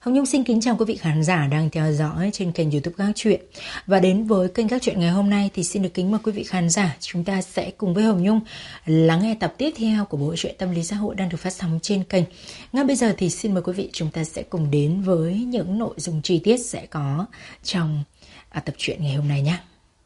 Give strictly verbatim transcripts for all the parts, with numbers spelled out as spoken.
Hồng Nhung xin kính chào quý vị khán giả đang theo dõi trên kênh YouTube Các Chuyện. Và đến với kênh Các Chuyện ngày hôm nay thì xin được kính mời quý vị khán giả, chúng ta sẽ cùng với Hồng Nhung lắng nghe tập tiếp theo của bộ truyện tâm lý xã hội đang được phát sóng trên kênh. Ngay bây giờ thì xin mời quý vị chúng ta sẽ cùng đến với những nội dung chi tiết sẽ có trong à, tập truyện ngày hôm nay nhé.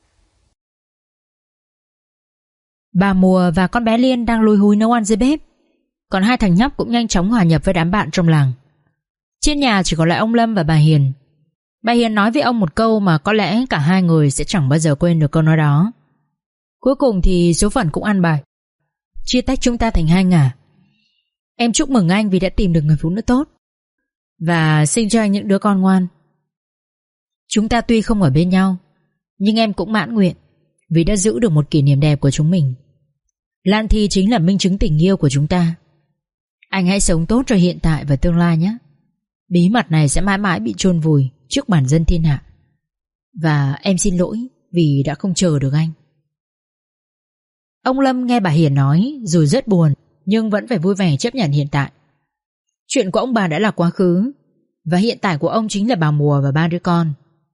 Bà Mùa và con bé Liên đang lùi húi nấu ăn dưới bếp, còn hai thằng nhóc cũng nhanh chóng hòa nhập với đám bạn trong làng. Trên nhà chỉ còn lại ông Lâm và bà Hiền. Bà Hiền nói với ông một câu mà có lẽ cả hai người sẽ chẳng bao giờ quên được câu nói đó. Cuối cùng thì số phận cũng ăn bài, chia tách chúng ta thành hai ngả. Em chúc mừng anh vì đã tìm được người phụ nữ tốt và sinh cho anh những đứa con ngoan. Chúng ta tuy không ở bên nhau, nhưng em cũng mãn nguyện vì đã giữ được một kỷ niệm đẹp của chúng mình. Lan Thi chính là minh chứng tình yêu của chúng ta. Anh hãy sống tốt cho hiện tại và tương lai nhé. Bí mật này sẽ mãi mãi bị chôn vùi trước bản dân thiên hạ. Và em xin lỗi vì đã không chờ được anh. Ông Lâm nghe bà Hiền nói dù rất buồn, nhưng vẫn phải vui vẻ chấp nhận hiện tại. Chuyện của ông bà đã là quá khứ, và hiện tại của ông chính là bà Mùa và ba đứa con.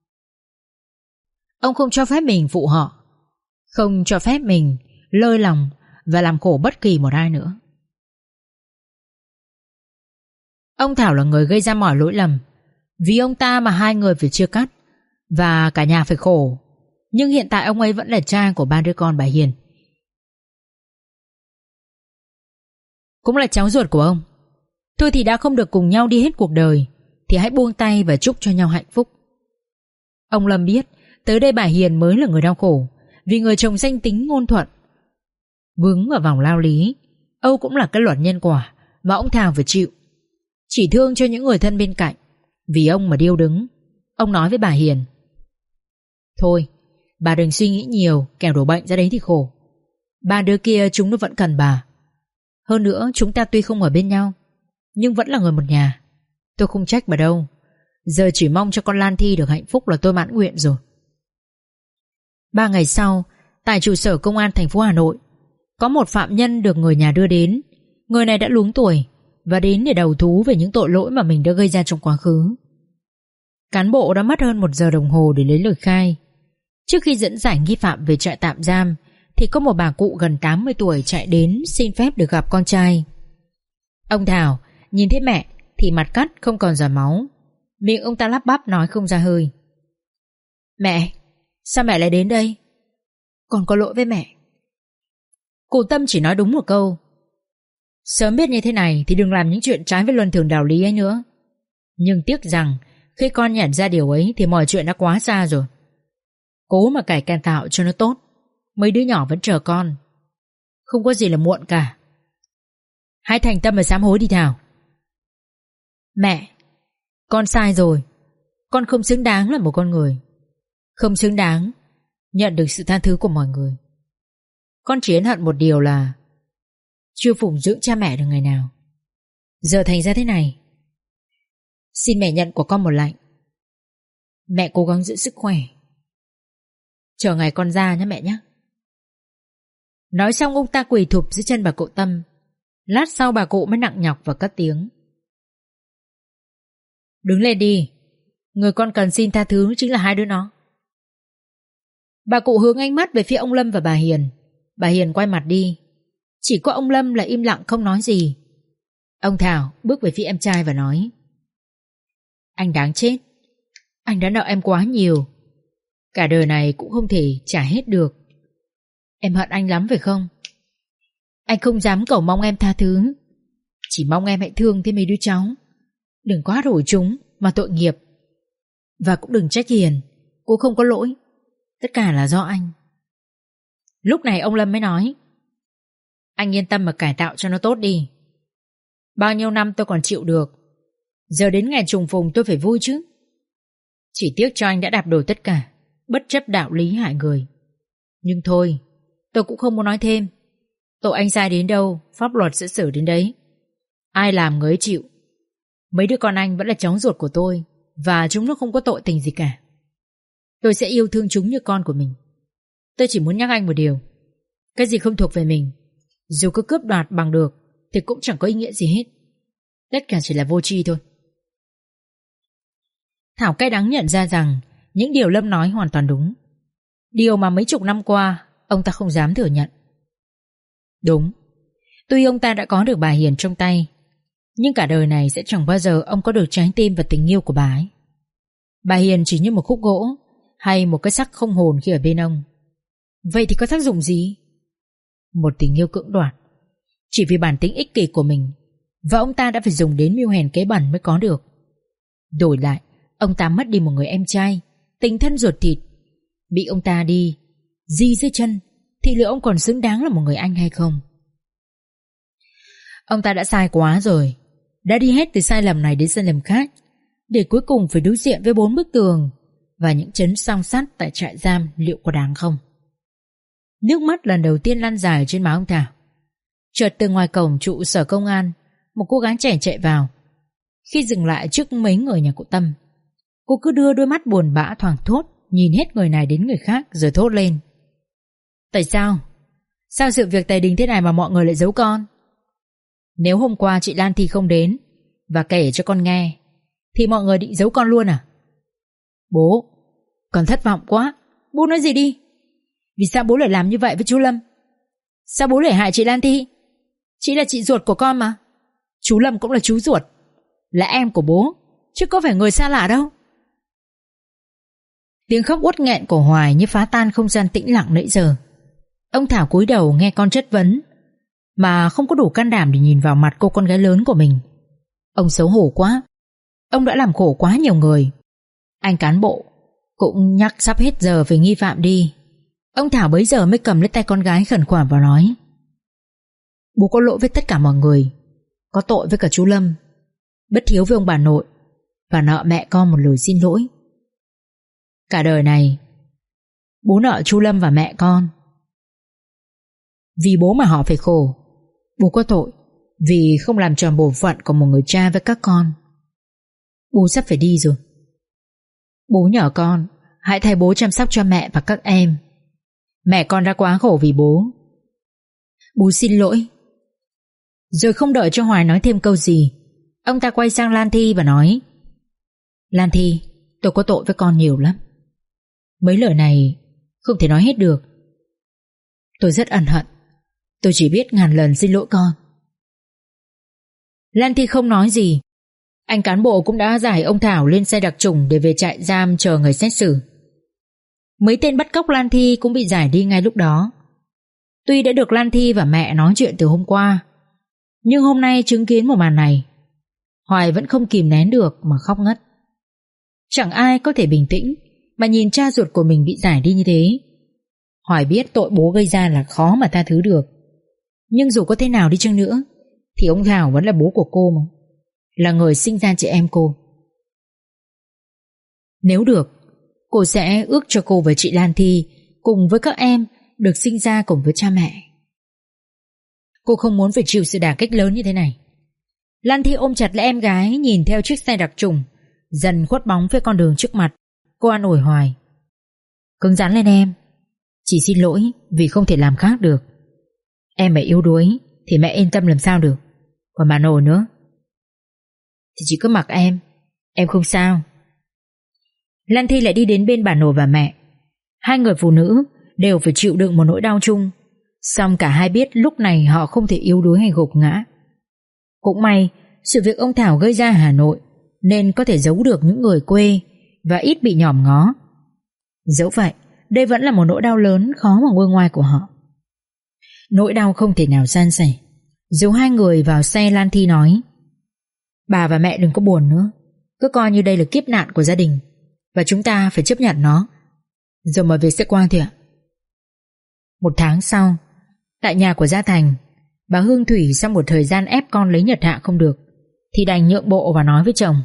Ông không cho phép mình phụ họ, không cho phép mình lơi lòng và làm khổ bất kỳ một ai nữa. Ông Thảo là người gây ra mọi lỗi lầm. Vì ông ta mà hai người phải chia cắt và cả nhà phải khổ. Nhưng hiện tại ông ấy vẫn là cha của ba đứa con bà Hiền, cũng là cháu ruột của ông. Thôi thì đã không được cùng nhau đi hết cuộc đời thì hãy buông tay và chúc cho nhau hạnh phúc. Ông Lâm biết tới đây bà Hiền mới là người đau khổ, vì người chồng danh tính ngôn thuận vướng vào vòng lao lý. Âu cũng là cái luật nhân quả mà ông Thảo phải chịu. Chỉ thương cho những người thân bên cạnh, vì ông mà điêu đứng. Ông nói với bà Hiền: thôi, bà đừng suy nghĩ nhiều, kẻo đổ bệnh ra đấy thì khổ. Ba đứa kia chúng nó vẫn cần bà. Hơn nữa chúng ta tuy không ở bên nhau, nhưng vẫn là người một nhà. Tôi không trách bà đâu. Giờ chỉ mong cho con Lan Thi được hạnh phúc là tôi mãn nguyện rồi. Ba ngày sau, tại trụ sở công an thành phố Hà Nội, có một phạm nhân được người nhà đưa đến. Người này đã luống tuổi và đến để đầu thú về những tội lỗi mà mình đã gây ra trong quá khứ. Cán bộ đã mất hơn một giờ đồng hồ để lấy lời khai. Trước khi dẫn giải nghi phạm về trại tạm giam thì có một bà cụ gần tám mươi tuổi chạy đến xin phép được gặp con trai. Ông Thảo nhìn thấy mẹ thì mặt cắt không còn giọt máu. Miệng ông ta lắp bắp nói không ra hơi: mẹ, sao mẹ lại đến đây? Con có lỗi với mẹ. Cụ Tâm chỉ nói đúng một câu: sớm biết như thế này thì đừng làm những chuyện trái với luân thường đạo lý ấy nữa. Nhưng tiếc rằng khi con nhận ra điều ấy thì mọi chuyện đã quá xa rồi. Cố mà cải cải tạo cho nó tốt. Mấy đứa nhỏ vẫn chờ con. Không có gì là muộn cả. Hãy thành tâm và sám hối đi Thảo. Mẹ, con sai rồi. Con không xứng đáng là một con người, không xứng đáng nhận được sự tha thứ của mọi người. Con chỉ ân hận một điều là chưa phụng dưỡng cha mẹ được ngày nào. Giờ thành ra thế này. Xin mẹ nhận của con một lạy. Mẹ cố gắng giữ sức khỏe, chờ ngày con ra nhé mẹ nhé. Nói xong ông ta quỳ thụp dưới chân bà cụ Tâm. Lát sau bà cụ mới nặng nhọc và cất tiếng: đứng lên đi. Người con cần xin tha thứ chính là hai đứa nó. Bà cụ hướng ánh mắt về phía ông Lâm và bà Hiền. Bà Hiền quay mặt đi. Chỉ có ông Lâm là im lặng không nói gì. Ông Thảo bước về phía em trai và nói: anh đáng chết. Anh đã nợ em quá nhiều, cả đời này cũng không thể trả hết được. Em hận anh lắm phải không? Anh không dám cầu mong em tha thứ, chỉ mong em hãy thương thêm mấy đứa cháu. Đừng quá đổi chúng mà tội nghiệp. Và cũng đừng trách Hiền, cô không có lỗi. Tất cả là do anh. Lúc này ông Lâm mới nói: anh yên tâm mà cải tạo cho nó tốt đi. Bao nhiêu năm tôi còn chịu được, giờ đến ngày trùng phùng tôi phải vui chứ. Chỉ tiếc cho anh đã đạp đổ tất cả, bất chấp đạo lý hại người. Nhưng thôi, tôi cũng không muốn nói thêm. Tội anh sai đến đâu, pháp luật sẽ xử đến đấy. Ai làm người ấy chịu. Mấy đứa con anh vẫn là cháu ruột của tôi, và chúng nó không có tội tình gì cả. Tôi sẽ yêu thương chúng như con của mình. Tôi chỉ muốn nhắc anh một điều: cái gì không thuộc về mình, dù có cướp đoạt bằng được thì cũng chẳng có ý nghĩa gì hết. Tất cả chỉ là vô tri thôi. Thảo cay đắng nhận ra rằng những điều Lâm nói hoàn toàn đúng. Điều mà mấy chục năm qua ông ta không dám thừa nhận. Đúng, tuy ông ta đã có được bà Hiền trong tay, nhưng cả đời này sẽ chẳng bao giờ ông có được trái tim và tình yêu của bà ấy. Bà Hiền chỉ như một khúc gỗ hay một cái xác không hồn khi ở bên ông. Vậy thì có tác dụng gì? Một tình yêu cưỡng đoạt, chỉ vì bản tính ích kỷ của mình, và ông ta đã phải dùng đến mưu hèn kế bẩn mới có được. Đổi lại, ông ta mất đi một người em trai, tình thân ruột thịt. Bị ông ta đi di dưới chân, thì liệu ông còn xứng đáng là một người anh hay không? Ông ta đã sai quá rồi, đã đi hết từ sai lầm này đến sai lầm khác, để cuối cùng phải đối diện với bốn bức tường và những chấn song sắt tại trại giam. Liệu có đáng không? Nước mắt lần đầu tiên lăn dài trên má ông Thảo. Chợt từ ngoài cổng trụ sở công an, một cô gái trẻ chạy vào. Khi dừng lại trước mấy người nhà cụ Tâm, cô cứ đưa đôi mắt buồn bã thoảng thốt, nhìn hết người này đến người khác rồi thốt lên: Tại sao? Sao sự việc tài đình thế này mà mọi người lại giấu con? Nếu hôm qua chị Lan Thi không đến và kể cho con nghe, thì mọi người định giấu con luôn à? Bố, con thất vọng quá. Bố nói gì đi? Vì sao bố lại làm như vậy với chú Lâm? Sao bố lại hại chị Lan Thi? Chị là chị ruột của con mà. Chú Lâm cũng là chú ruột, là em của bố, chứ có phải người xa lạ đâu. Tiếng khóc uất nghẹn của Hoài như phá tan không gian tĩnh lặng nãy giờ. Ông Thảo cúi đầu nghe con chất vấn, mà không có đủ can đảm để nhìn vào mặt cô con gái lớn của mình. Ông xấu hổ quá. Ông đã làm khổ quá nhiều người. Anh cán bộ cũng nhắc sắp hết giờ về nghi phạm đi. Ông Thảo bấy giờ mới cầm lấy tay con gái khẩn khoản và nói: Bố có lỗi với tất cả mọi người, có tội với cả chú Lâm, bất hiếu với ông bà nội, và nợ mẹ con một lời xin lỗi. Cả đời này bố nợ chú Lâm và mẹ con. Vì bố mà họ phải khổ. Bố có tội vì không làm tròn bổn phận của một người cha với các con. Bố sắp phải đi rồi. Bố nhờ con hãy thay bố chăm sóc cho mẹ và các em. Mẹ con đã quá khổ vì bố. Bố xin lỗi. Rồi không đợi cho Hoài nói thêm câu gì, ông ta quay sang Lan Thi và nói: Lan Thi, tôi có tội với con nhiều lắm. Mấy lời này không thể nói hết được. Tôi rất ân hận. Tôi chỉ biết ngàn lần xin lỗi con. Lan Thi không nói gì. Anh cán bộ cũng đã giải ông Thảo lên xe đặc chủng để về trại giam chờ người xét xử. Mấy tên bắt cóc Lan Thi cũng bị giải đi ngay lúc đó. Tuy đã được Lan Thi và mẹ nói chuyện từ hôm qua, nhưng hôm nay chứng kiến một màn này, Hoài vẫn không kìm nén được mà khóc ngất. Chẳng ai có thể bình tĩnh mà nhìn cha ruột của mình bị giải đi như thế. Hoài biết tội bố gây ra là khó mà tha thứ được, nhưng dù có thế nào đi chăng nữa thì ông Thảo vẫn là bố của cô mà, là người sinh ra chị em cô. Nếu được, cô sẽ ước cho cô và chị Lan Thi cùng với các em được sinh ra cùng với cha mẹ. Cô không muốn phải chịu sự đả kích lớn như thế này. Lan Thi ôm chặt lấy em gái, nhìn theo chiếc xe đặc trùng dần khuất bóng phía con đường trước mặt. Cô an ủi Hoài: Cứng rắn lên em. Chỉ xin lỗi vì không thể làm khác được. Em mà yếu đuối thì mẹ yên tâm làm sao được. Còn bà nội nữa thì chỉ cứ mặc em. Em không sao. Lan Thi lại đi đến bên bà nội và mẹ. Hai người phụ nữ đều phải chịu đựng một nỗi đau chung, song cả hai biết lúc này họ không thể yếu đuối hay gục ngã. Cũng may sự việc ông Thảo gây ra ở Hà Nội nên có thể giấu được những người quê và ít bị nhòm ngó. Dẫu vậy, đây vẫn là một nỗi đau lớn khó mà nguôi ngoai của họ. Nỗi đau không thể nào san sẻ. Dù hai người vào xe, Lan Thi nói: Bà và mẹ đừng có buồn nữa. Cứ coi như đây là kiếp nạn của gia đình, và chúng ta phải chấp nhận nó. Rồi mọi việc sẽ qua thôi ạ. Một tháng sau, tại nhà của Gia Thành, bà Hương Thủy sau một thời gian ép con lấy Nhật Hạ không được thì đành nhượng bộ và nói với chồng: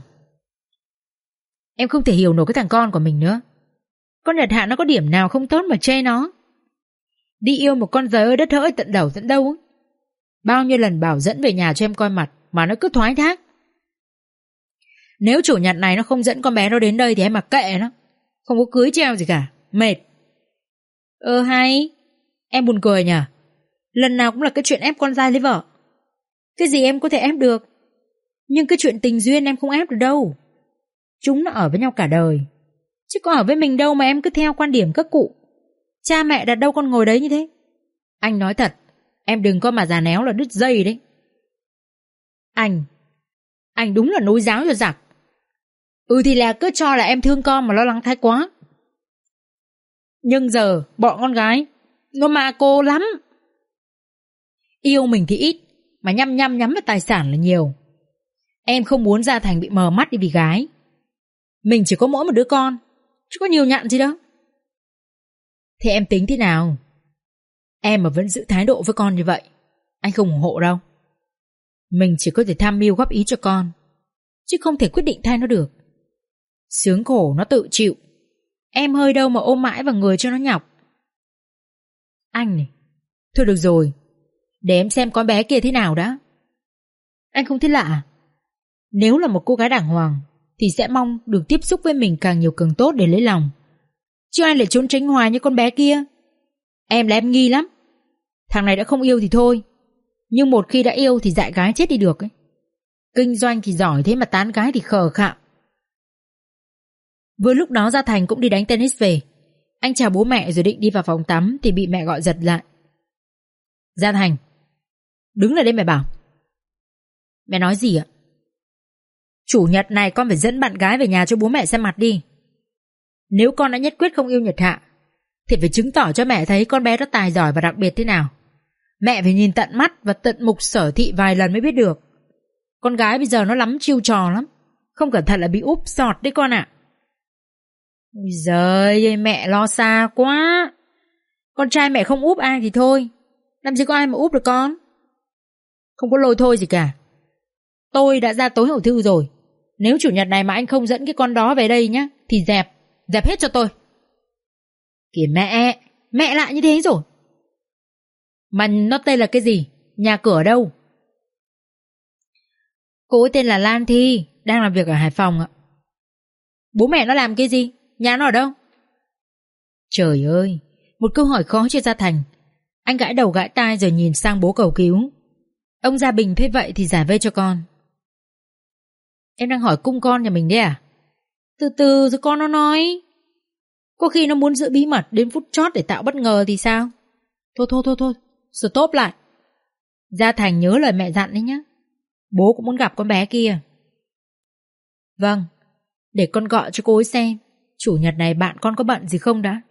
Em không thể hiểu nổi cái thằng con của mình nữa. Con Nhật Hạ nó có điểm nào không tốt mà chê nó. Đi yêu một con giời ơi đất hỡi tận đầu tận đâu. Bao nhiêu lần bảo dẫn về nhà cho em coi mặt mà nó cứ thoái thác. Nếu chủ nhật này nó không dẫn con bé nó đến đây thì em mặc kệ nó, không có cưới treo gì cả. Mệt. Ơ hay. Em buồn cười nhỉ. Lần nào cũng là cái chuyện ép con trai lấy vợ. Cái gì em có thể ép được, nhưng cái chuyện tình duyên em không ép được đâu. Chúng nó ở với nhau cả đời, chứ có ở với mình đâu mà em cứ theo quan điểm các cụ. Cha mẹ đặt đâu con ngồi đấy như thế. Anh nói thật, em đừng có mà già néo là đứt dây đấy. Anh Anh đúng là nối giáo cho giặc. Ừ thì là cứ cho là em thương con mà lo lắng thái quá. Nhưng giờ bọn con gái nó ma cô lắm. Yêu mình thì ít, mà nhăm nhăm nhắm vào tài sản là nhiều. Em không muốn Gia Thành bị mờ mắt đi vì gái. Mình chỉ có mỗi một đứa con, chứ có nhiều nhặn gì đâu. Thế em tính thế nào? Em mà vẫn giữ thái độ với con như vậy, anh không ủng hộ đâu. Mình chỉ có thể tham mưu góp ý cho con, chứ không thể quyết định thay nó được. Sướng khổ nó tự chịu, em hơi đâu mà ôm mãi vào người cho nó nhọc. Anh này, thôi được rồi, để em xem con bé kia thế nào đã. Anh không thấy lạ. Nếu là một cô gái đàng hoàng thì sẽ mong được tiếp xúc với mình càng nhiều càng tốt để lấy lòng, chứ ai lại trốn tránh hoài như con bé kia. Em là em nghi lắm. Thằng này đã không yêu thì thôi, nhưng một khi đã yêu thì dại gái chết đi được ấy. Kinh doanh thì giỏi thế mà tán gái thì khờ khạo. Vừa lúc đó Gia Thành cũng đi đánh tennis về. Anh chào bố mẹ rồi định đi vào phòng tắm thì bị mẹ gọi giật lại. Gia Thành, đứng lại đây mẹ bảo. Mẹ nói gì ạ? Chủ nhật này con phải dẫn bạn gái về nhà cho bố mẹ xem mặt đi. Nếu con đã nhất quyết không yêu Nhật Hạ thì phải chứng tỏ cho mẹ thấy con bé đó tài giỏi và đặc biệt thế nào. Mẹ phải nhìn tận mắt và tận mục sở thị vài lần mới biết được. Con gái bây giờ nó lắm chiêu trò lắm, không cẩn thận là bị úp sọt đấy con ạ. Ôi giời, mẹ lo xa quá. Con trai mẹ không úp ai thì thôi, làm gì có ai mà úp được con. Không có lôi thôi gì cả. Tôi đã ra tối hậu thư rồi. Nếu chủ nhật này mà anh không dẫn cái con đó về đây nhá thì dẹp, dẹp hết cho tôi. Kìa mẹ, mẹ lại như thế rồi. Mà nó tên là cái gì? Nhà cửa ở đâu? Cô ấy tên là Lan Thi, đang làm việc ở Hải Phòng ạ. Bố mẹ nó làm cái gì? Nhà nó ở đâu? Trời ơi, một câu hỏi khó cho Gia Thành. Anh gãi đầu gãi tai rồi nhìn sang bố cầu cứu. Ông Gia Bình thấy vậy thì giải vây cho con. Em đang hỏi cung con nhà mình đấy à? Từ từ rồi con nó nói. Có khi nó muốn giữ bí mật đến phút chót để tạo bất ngờ thì sao? Thôi thôi thôi thôi, stop lại. Gia Thành nhớ lời mẹ dặn đấy nhá. Bố cũng muốn gặp con bé kia. Vâng, để con gọi cho cô ấy xem chủ nhật này bạn con có bận gì không đã.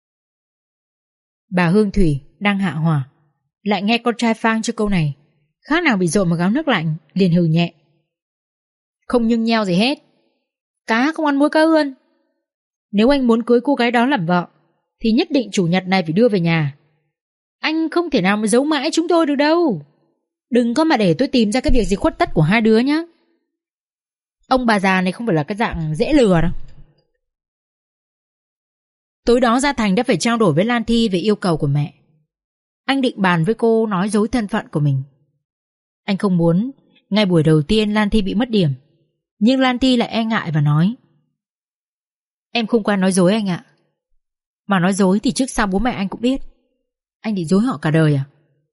Bà Hương Thủy đang hạ hỏa, lại nghe con trai phang cho câu này, khác nào bị dội một gáo nước lạnh, liền hừ nhẹ. Không nhưng nheo gì hết. Cá không ăn muối cá ươn. Nếu anh muốn cưới cô gái đó làm vợ thì nhất định chủ nhật này phải đưa về nhà. Anh không thể nào mà giấu mãi chúng tôi được đâu. Đừng có mà để tôi tìm ra cái việc gì khuất tất của hai đứa nhá. Ông bà già này không phải là cái dạng dễ lừa đâu. Tối đó Gia Thành đã phải trao đổi với Lan Thi về yêu cầu của mẹ. Anh định bàn với cô nói dối thân phận của mình. Anh không muốn ngay buổi đầu tiên Lan Thi bị mất điểm, nhưng Lan Thi lại e ngại và nói: Em không quen nói dối anh ạ. Mà nói dối thì trước sau bố mẹ anh cũng biết. Anh định dối họ cả đời à?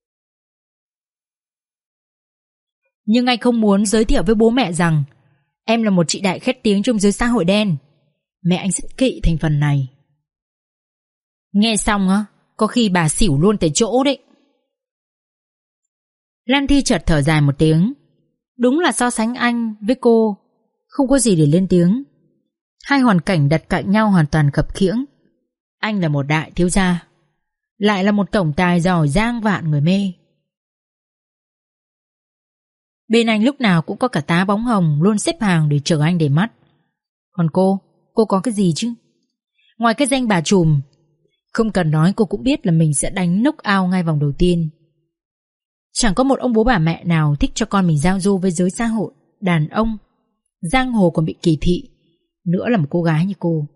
Nhưng anh không muốn giới thiệu với bố mẹ rằng em là một chị đại khét tiếng trong giới xã hội đen. Mẹ anh rất kỵ thành phần này. Nghe xong á, có khi bà xỉu luôn tại chỗ đấy. Lan Thi chợt thở dài một tiếng. Đúng là so sánh anh với cô không có gì để lên tiếng. Hai hoàn cảnh đặt cạnh nhau hoàn toàn khập khiễng. Anh là một đại thiếu gia, lại là một tổng tài giỏi giang vạn người mê. Bên anh lúc nào cũng có cả tá bóng hồng luôn xếp hàng để chờ anh để mắt. Còn cô, cô có cái gì chứ? Ngoài cái danh bà trùm, không cần nói cô cũng biết là mình sẽ đánh knock out ngay vòng đầu tiên. Chẳng có một ông bố bà mẹ nào thích cho con mình giao du với giới xã hội, đàn ông, giang hồ còn bị kỳ thị, nữa là một cô gái như cô.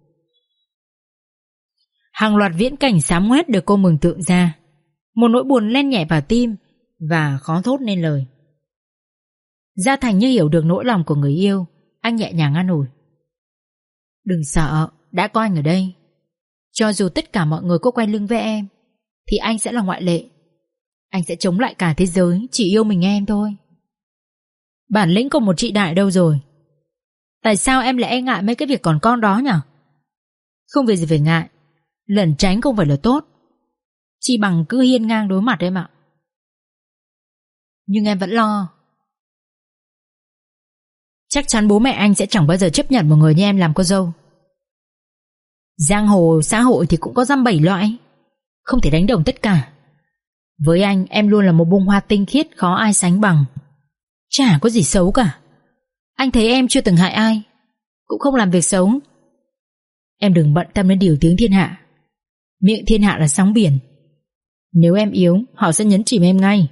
Hàng loạt viễn cảnh xám ngoét được cô mường tượng ra. Một nỗi buồn len nhẹ vào tim và khó thốt nên lời. Gia Thành như hiểu được nỗi lòng của người yêu. Anh nhẹ nhàng an ủi: Đừng sợ, đã có anh ở đây. Cho dù tất cả mọi người có quay lưng với em thì anh sẽ là ngoại lệ. Anh sẽ chống lại cả thế giới, chỉ yêu mình em thôi. Bản lĩnh của một chị đại đâu rồi? Tại sao em lại e ngại mấy cái việc còn con đó nhỉ? Không việc gì phải ngại, lẩn tránh không phải là tốt, chỉ bằng cứ hiên ngang đối mặt em ạ. Nhưng em vẫn lo. Chắc chắn bố mẹ anh sẽ chẳng bao giờ chấp nhận một người như em làm cô dâu. Giang hồ xã hội thì cũng có dăm bảy loại, không thể đánh đồng tất cả. Với anh, em luôn là một bông hoa tinh khiết khó ai sánh bằng. Chả có gì xấu cả. Anh thấy em chưa từng hại ai, cũng không làm việc xấu. Em đừng bận tâm đến điều tiếng thiên hạ. Miệng thiên hạ là sóng biển. Nếu em yếu, họ sẽ nhấn chìm em ngay.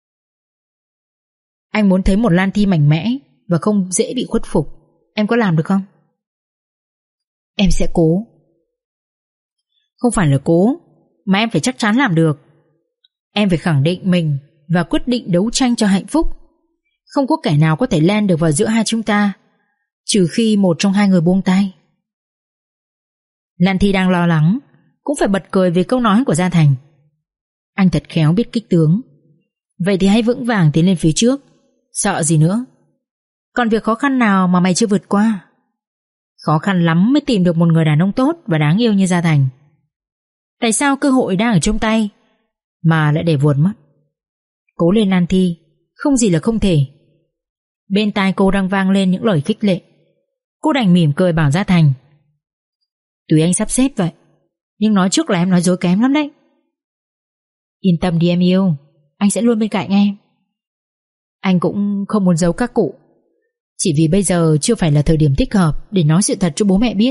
Anh muốn thấy một Lan Thi mạnh mẽ và không dễ bị khuất phục. Em có làm được không? Em sẽ cố. Không phải là cố, mà em phải chắc chắn làm được. Em phải khẳng định mình và quyết định đấu tranh cho hạnh phúc. Không có kẻ nào có thể len được vào giữa hai chúng ta, trừ khi một trong hai người buông tay. Lan Thi đang lo lắng, cũng phải bật cười vì câu nói của Gia Thành. Anh thật khéo biết kích tướng. Vậy thì hãy vững vàng tiến lên phía trước. Sợ gì nữa? Còn việc khó khăn nào mà mày chưa vượt qua? Khó khăn lắm mới tìm được một người đàn ông tốt và đáng yêu như Gia Thành. Tại sao cơ hội đang ở trong tay mà lại để vụt mất? Cố lên Lan Thi, không gì là không thể. Bên tai cô đang vang lên những lời khích lệ. Cô đành mỉm cười bảo Gia Thành: Tùy anh sắp xếp vậy, nhưng nói trước là em nói dối kém lắm đấy. Yên tâm đi em yêu, anh sẽ luôn bên cạnh em. Anh cũng không muốn giấu các cụ, chỉ vì bây giờ chưa phải là thời điểm thích hợp để nói sự thật cho bố mẹ biết.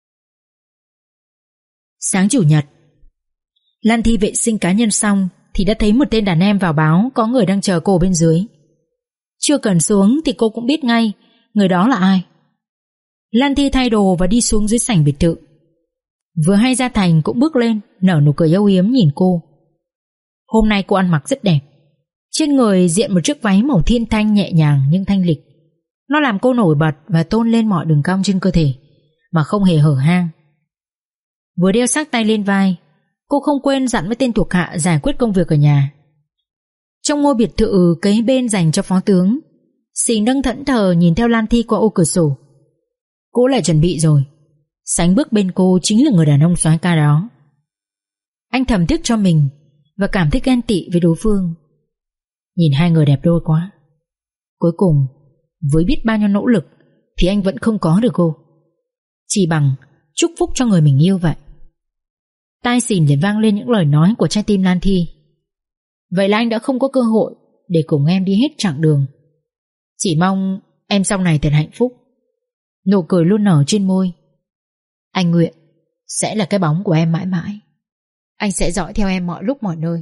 Sáng chủ nhật, Lan Thi vệ sinh cá nhân xong thì đã thấy một tên đàn em vào báo có người đang chờ cô bên dưới. Chưa cần xuống thì cô cũng biết ngay người đó là ai. Lan Thi thay đồ và đi xuống dưới sảnh biệt thự. Vừa hay Gia Thành cũng bước lên, nở nụ cười âu yếm nhìn cô. Hôm nay cô ăn mặc rất đẹp. Trên người diện một chiếc váy màu thiên thanh nhẹ nhàng nhưng thanh lịch. Nó làm cô nổi bật và tôn lên mọi đường cong trên cơ thể mà không hề hở hang. Vừa đeo sắc tay lên vai, cô không quên dặn với tên thuộc hạ giải quyết công việc ở nhà. Trong ngôi biệt thự kế bên dành cho phó tướng, Sình đang thẫn thờ nhìn theo Lan Thi qua ô cửa sổ. Cô lại chuẩn bị rồi. Sánh bước bên cô chính là người đàn ông soái ca đó. Anh thầm tiếc cho mình và cảm thấy ghen tị với đối phương. Nhìn hai người đẹp đôi quá. Cuối cùng, với biết bao nhiêu nỗ lực thì anh vẫn không có được cô. Chỉ bằng chúc phúc cho người mình yêu vậy. Tai Sình để vang lên những lời nói của trái tim Lan Thi. Vậy là anh đã không có cơ hội để cùng em đi hết chặng đường. Chỉ mong em sau này thật hạnh phúc. Nụ cười luôn nở trên môi. Anh nguyện sẽ là cái bóng của em mãi mãi. Anh sẽ dõi theo em mọi lúc mọi nơi.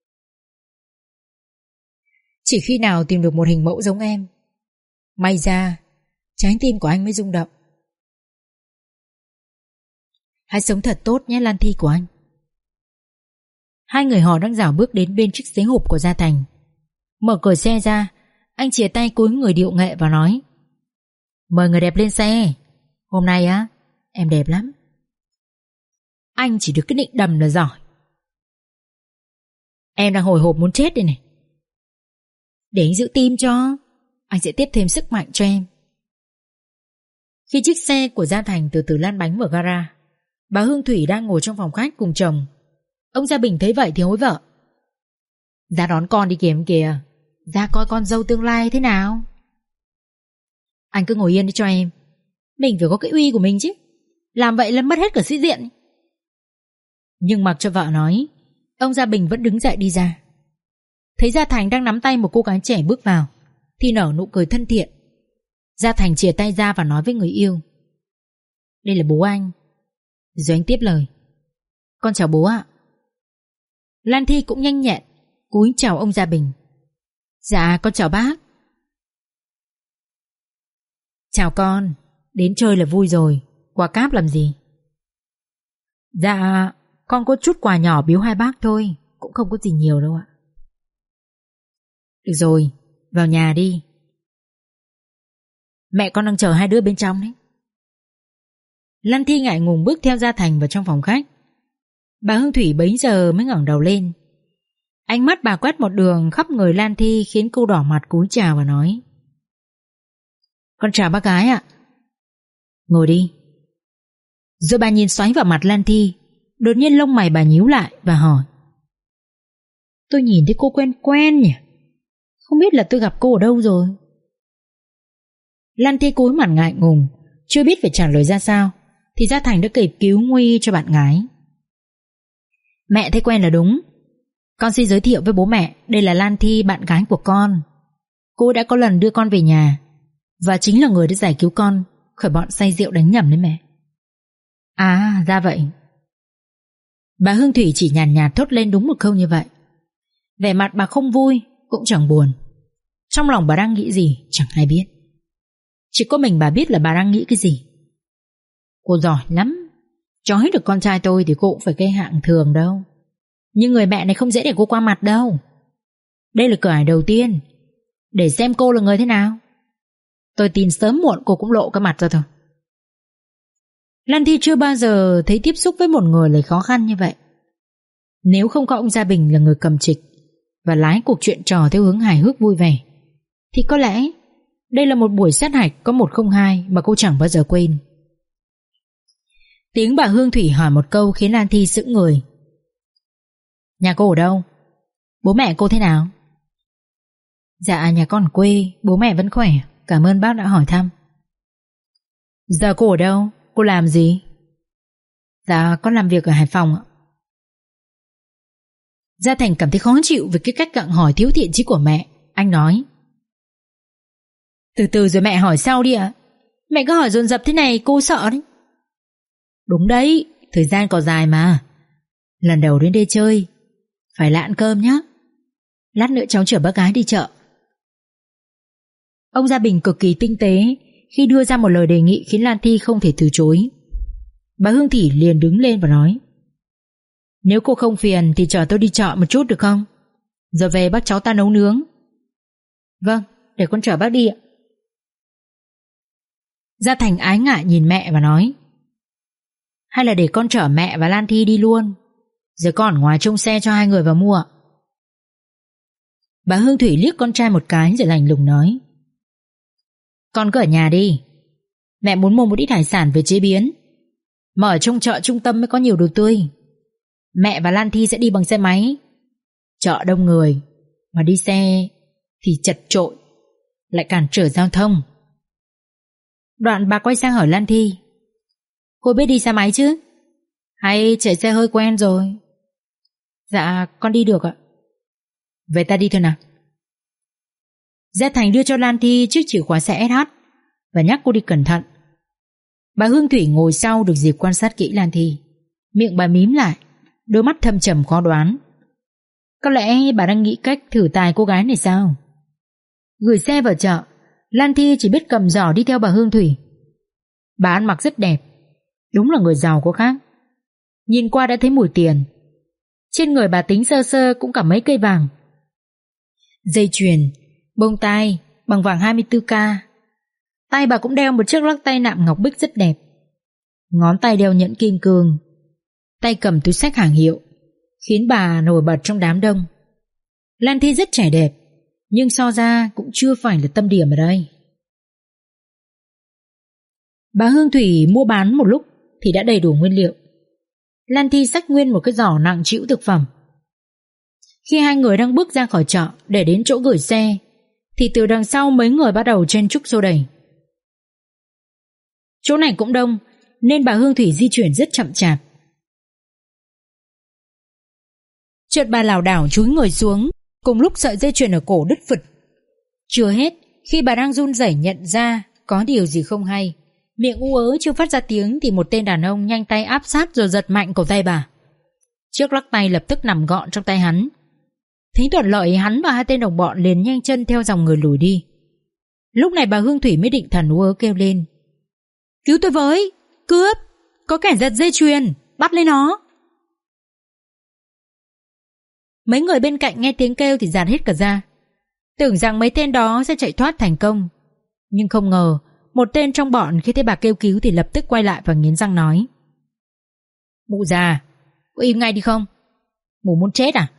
Chỉ khi nào tìm được một hình mẫu giống em, may ra trái tim của anh mới rung động. Hãy sống thật tốt nhé Lan Thi của anh. Hai người họ đang dạo bước đến bên chiếc xế hộp của Gia Thành. Mở cửa xe ra, anh chìa tay cúi người điệu nghệ và nói: Mời người đẹp lên xe. Hôm nay á, em đẹp lắm. Anh chỉ được cái định đầm là giỏi. Em đang hồi hộp muốn chết đây này. Để anh giữ tim cho, anh sẽ tiếp thêm sức mạnh cho em. Khi chiếc xe của Gia Thành từ từ lăn bánh vào gara, bà Hương Thủy đang ngồi trong phòng khách cùng chồng. Ông Gia Bình thấy vậy thì hối vợ: Ra đón con đi kìa kìa, ra coi con dâu tương lai thế nào. Anh cứ ngồi yên đi cho em. Mình phải có cái uy của mình chứ, làm vậy là mất hết cả sĩ diện. Nhưng mặc cho vợ nói, ông Gia Bình vẫn đứng dậy đi ra. Thấy Gia Thành đang nắm tay một cô gái trẻ bước vào thì nở nụ cười thân thiện. Gia Thành chìa tay ra và nói với người yêu: Đây là bố anh. Rồi anh tiếp lời: Con chào bố ạ. Lan Thi cũng nhanh nhẹn cúi chào ông Gia Bình: Dạ con chào bác. Chào con, đến chơi là vui rồi, quà cáp làm gì? Dạ con có chút quà nhỏ biếu hai bác thôi, cũng không có gì nhiều đâu ạ. Được rồi, vào nhà đi. Mẹ con đang chờ hai đứa bên trong đấy. Lan Thi ngại ngùng bước theo Gia Thành vào trong phòng khách. Bà Hương Thủy bấy giờ mới ngẩng đầu lên. Ánh mắt bà quét một đường khắp người Lan Thi khiến cô đỏ mặt cúi chào và nói: Con chào bác gái ạ. Ngồi đi. Rồi bà nhìn xoáy vào mặt Lan Thi. Đột nhiên lông mày bà nhíu lại và hỏi: Tôi nhìn thấy cô quen quen nhỉ? Không biết là tôi gặp cô ở đâu rồi? Lan Thi cúi mặt ngại ngùng, chưa biết phải trả lời ra sao, thì Gia Thành đã kịp cứu nguy cho bạn gái. Mẹ thấy quen là đúng. Con xin giới thiệu với bố mẹ, đây là Lan Thi, bạn gái của con. Cô đã có lần đưa con về nhà, và chính là người đã giải cứu con khỏi bọn say rượu đánh nhầm đấy mẹ. À, ra vậy. Bà Hương Thủy chỉ nhàn nhạt, nhạt thốt lên đúng một câu như vậy. Vẻ mặt bà không vui cũng chẳng buồn. Trong lòng bà đang nghĩ gì chẳng ai biết. Chỉ có mình bà biết là bà đang nghĩ cái gì. Cô giỏi lắm. Trói được con trai tôi thì cô cũng phải cái hạng thường đâu. Nhưng người mẹ này không dễ để cô qua mặt đâu. Đây là cửa ải đầu tiên, để xem cô là người thế nào. Tôi tin sớm muộn cô cũng lộ cái mặt ra thôi. Lan Thi chưa bao giờ thấy tiếp xúc với một người lại khó khăn như vậy. Nếu không có ông Gia Bình là người cầm trịch và lái cuộc chuyện trò theo hướng hài hước vui vẻ, thì có lẽ đây là một buổi sát hạch có một không hai mà cô chẳng bao giờ quên. Tiếng bà Hương Thủy hỏi một câu khiến Lan Thi sững người. Nhà cô ở đâu? Bố mẹ cô thế nào? Dạ nhà con ở quê, bố mẹ vẫn khỏe. Cảm ơn bác đã hỏi thăm. Giờ cô ở đâu? Cô làm gì? Dạ con làm việc ở Hải Phòng ạ. Gia Thành cảm thấy khó chịu về cái cách gặng hỏi thiếu thiện chí của mẹ. Anh nói: Từ từ rồi mẹ hỏi sau đi ạ. Mẹ cứ hỏi dồn dập thế này cô sợ đấy. Đúng đấy, thời gian còn dài mà. Lần đầu đến đây chơi, phải lại ăn cơm nhé. Lát nữa cháu chở bác gái đi chợ. Ông Gia Bình cực kỳ tinh tế khi đưa ra một lời đề nghị khiến Lan Thi không thể từ chối. Bà Hương Thủy liền đứng lên và nói: Nếu cô không phiền thì chở tôi đi chợ một chút được không? Rồi về bác cháu ta nấu nướng. Vâng, để con chở bác đi ạ. Gia Thành ái ngại nhìn mẹ và nói: Hay là để con chở mẹ và Lan Thi đi luôn, rồi con ở ngoài trông xe cho hai người vào mua ạ. Bà Hương Thủy liếc con trai một cái rồi lạnh lùng nói: Con cứ ở nhà đi. Mẹ muốn mua một ít hải sản về chế biến, mà ở trong chợ trung tâm mới có nhiều đồ tươi. Mẹ và Lan Thi sẽ đi bằng xe máy. Chợ đông người, mà đi xe thì chật chội, lại cản trở giao thông. Đoạn bà quay sang hỏi Lan Thi: Cô biết đi xe máy chứ? Hay chạy xe hơi quen rồi? Dạ con đi được ạ. Vậy ta đi thôi nào. Gia Thành đưa cho Lan Thi chiếc chìa khóa xe ét hát và nhắc cô đi cẩn thận. Bà Hương Thủy ngồi sau được dịp quan sát kỹ Lan Thi. Miệng bà mím lại, đôi mắt thâm trầm khó đoán. Có lẽ bà đang nghĩ cách thử tài cô gái này sao? Gửi xe vào chợ, Lan Thi chỉ biết cầm giỏ đi theo bà Hương Thủy. Bà ăn mặc rất đẹp, đúng là người giàu có khác. Nhìn qua đã thấy mùi tiền. Trên người bà tính sơ sơ cũng cả mấy cây vàng. Dây chuyền, bông tai bằng vàng hai mươi tư ca. Tay bà cũng đeo một chiếc lắc tay nạm ngọc bích rất đẹp. Ngón tay đeo nhẫn kim cương. Tay cầm túi xách hàng hiệu, khiến bà nổi bật trong đám đông. Lan Thi rất trẻ đẹp, nhưng so ra cũng chưa phải là tâm điểm ở đây. Bà Hương Thủy mua bán một lúc thì đã đầy đủ nguyên liệu. Lan Thi xách nguyên một cái giỏ nặng trĩu thực phẩm. Khi hai người đang bước ra khỏi chợ để đến chỗ gửi xe, thì từ đằng sau mấy người bắt đầu chen chúc xô đẩy. Chỗ này cũng đông, nên bà Hương Thủy di chuyển rất chậm chạp. Chợt bà lảo đảo chúi người xuống, cùng lúc sợi dây chuyền ở cổ đứt phịch. Chưa hết, khi bà đang run rẩy nhận ra có điều gì không hay, miệng u ớ chưa phát ra tiếng thì một tên đàn ông nhanh tay áp sát rồi giật mạnh cổ tay bà. Chiếc lắc tay lập tức nằm gọn trong tay hắn. Thấy thuận lợi, hắn và hai tên đồng bọn liền nhanh chân theo dòng người lùi đi. Lúc này bà Hương Thủy mới định thần u ớ kêu lên: Cứu tôi với! Cướp! Có kẻ giật dây chuyền! Bắt lấy nó! Mấy người bên cạnh nghe tiếng kêu thì dạt hết cả ra, tưởng rằng mấy tên đó sẽ chạy thoát thành công. Nhưng không ngờ, một tên trong bọn khi thấy bà kêu cứu thì lập tức quay lại và nghiến răng nói: Mụ già, có im ngay đi không? Mụ muốn chết à?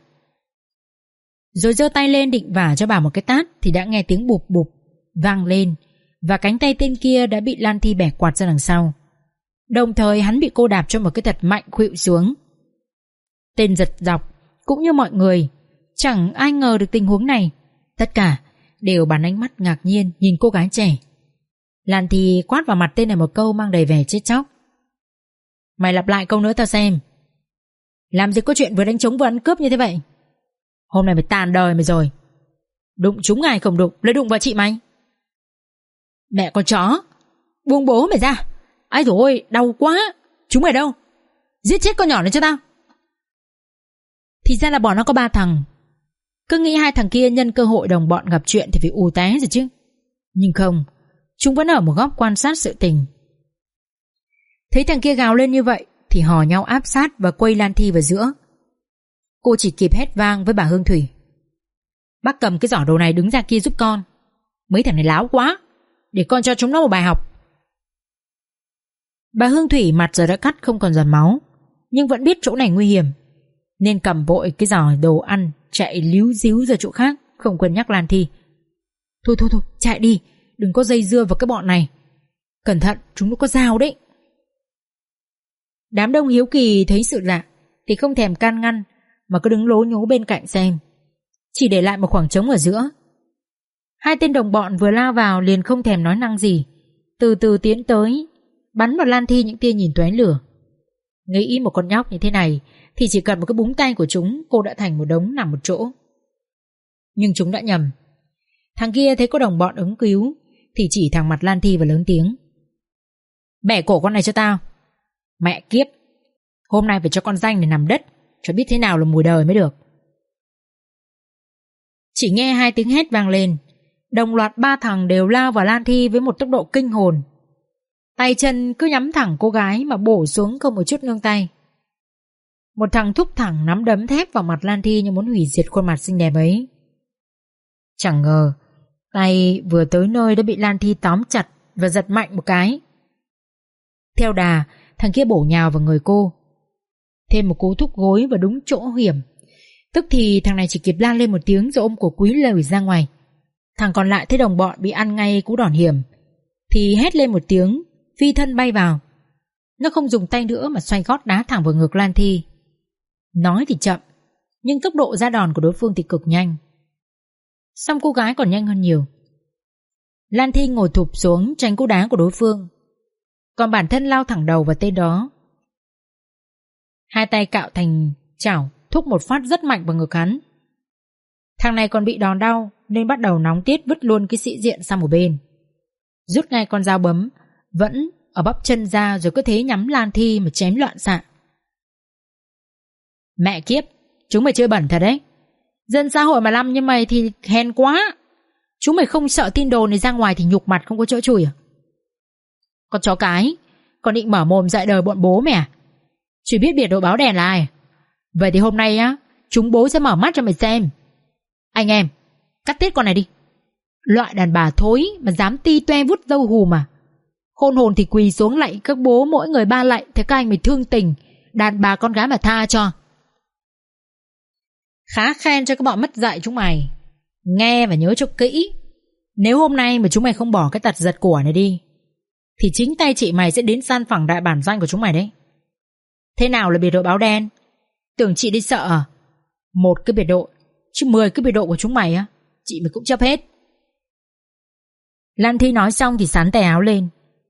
Rồi giơ tay lên định vả cho bà một cái tát thì đã nghe tiếng bụp bụp vang lên, và cánh tay tên kia đã bị Lan Thi bẻ quạt ra đằng sau. Đồng thời hắn bị cô đạp cho một cái thật mạnh khuỵu xuống. Tên giật dọc cũng như mọi người chẳng ai ngờ được tình huống này. Tất cả đều bắn ánh mắt ngạc nhiên nhìn cô gái trẻ. Lan Thi quát vào mặt tên này một câu mang đầy vẻ chết chóc. Mày lặp lại câu nữa tao xem. Làm gì có chuyện vừa đánh trống vừa ăn cướp như thế vậy? Hôm nay mày tàn đời mày rồi. Đụng trúng ai không đụng, lấy đụng vào chị mày. Mẹ con chó, buông bố mày ra. Ai dồi ôi, đau quá. Chúng mày đâu? Giết chết con nhỏ này cho tao. Thì ra là bọn nó có ba thằng. Cứ nghĩ hai thằng kia nhân cơ hội đồng bọn gặp chuyện thì phải ù té rồi chứ. Nhưng không, chúng vẫn ở một góc quan sát sự tình. Thấy thằng kia gào lên như vậy thì hò nhau áp sát và quây Lan Thi vào giữa. Cô chỉ kịp hét vang với bà Hương Thủy. Bác cầm cái giỏ đồ này đứng ra kia giúp con. Mấy thằng này láo quá, để con cho chúng nó một bài học. Bà Hương Thủy mặt giờ đã cắt không còn giọt máu, nhưng vẫn biết chỗ này nguy hiểm, nên cầm vội cái giỏ đồ ăn chạy líu díu ra chỗ khác, không quên nhắc Lan Thi. Thôi thôi thôi, chạy đi, đừng có dây dưa vào cái bọn này. Cẩn thận, chúng nó có dao đấy. Đám đông hiếu kỳ thấy sự lạ thì không thèm can ngăn, mà cứ đứng lố nhố bên cạnh xem, chỉ để lại một khoảng trống ở giữa. Hai tên đồng bọn vừa lao vào liền không thèm nói năng gì, từ từ tiến tới, bắn vào Lan Thi những tia nhìn tóe lửa. Nghĩ một con nhóc như thế này thì chỉ cần một cái búng tay của chúng, cô đã thành một đống nằm một chỗ. Nhưng chúng đã nhầm. Thằng kia thấy có đồng bọn ứng cứu thì chỉ thẳng mặt Lan Thi và lớn tiếng. Bẻ cổ con này cho tao. Mẹ kiếp, hôm nay phải cho con danh này nằm đất, cho biết thế nào là mùi đời mới được. Chỉ nghe hai tiếng hét vang lên, đồng loạt ba thằng đều lao vào Lan Thi với một tốc độ kinh hồn. Tay chân cứ nhắm thẳng cô gái mà bổ xuống không một chút nương tay. Một thằng thúc thẳng nắm đấm thép vào mặt Lan Thi như muốn hủy diệt khuôn mặt xinh đẹp ấy. Chẳng ngờ tay vừa tới nơi đã bị Lan Thi tóm chặt và giật mạnh một cái. Theo đà, thằng kia bổ nhào vào người cô. Thêm một cú thúc gối và đúng chỗ hiểm. Tức thì thằng này chỉ kịp la lên một tiếng rồi ôm cổ Quý lùi ra ngoài. Thằng còn lại thấy đồng bọn bị ăn ngay cú đòn hiểm thì hét lên một tiếng, phi thân bay vào. Nó không dùng tay nữa mà xoay gót đá thẳng vào ngực Lan Thi. Nói thì chậm, nhưng tốc độ ra đòn của đối phương thì cực nhanh. Song cô gái còn nhanh hơn nhiều. Lan Thi ngồi thụp xuống tránh cú đá của đối phương, còn bản thân lao thẳng đầu vào tên đó. Hai tay cạo thành chảo thúc một phát rất mạnh vào ngực hắn. Thằng này còn bị đòn đau nên bắt đầu nóng tiết vứt luôn cái sĩ diện sang một bên, rút ngay con dao bấm vẫn ở bắp chân ra, rồi cứ thế nhắm Lan Thi mà chém loạn xạ. Mẹ kiếp, chúng mày chơi bẩn thật đấy. Dân xã hội mà lăm như mày thì hèn quá. Chúng mày không sợ tin đồn này ra ngoài thì nhục mặt không có chỗ chui à? Con chó cái, con định mở mồm dạy đời bọn bố mày à? Chỉ biết biệt đội báo đèn là ai? Vậy thì hôm nay á, chúng bố sẽ mở mắt cho mày xem. Anh em, cắt tiết con này đi. Loại đàn bà thối mà dám ti toe vút dâu hù mà. Khôn hồn thì quỳ xuống lạy các bố mỗi người ba lạy, thế các anh mày thương tình, đàn bà con gái mà tha cho. Khá khen cho các bọn mất dạy chúng mày. Nghe và nhớ cho kỹ. Nếu hôm nay mà chúng mày không bỏ cái tật giật của này đi thì chính tay chị mày sẽ đến san phẳng đại bản doanh của chúng mày đấy. Thế nào là biệt đội báo đen? Tưởng chị đi sợ à? Một cái biệt đội, chứ mười cái biệt đội của chúng mày á, chị mày cũng chấp hết. Lan Thi nói xong thì xắn tay áo lên.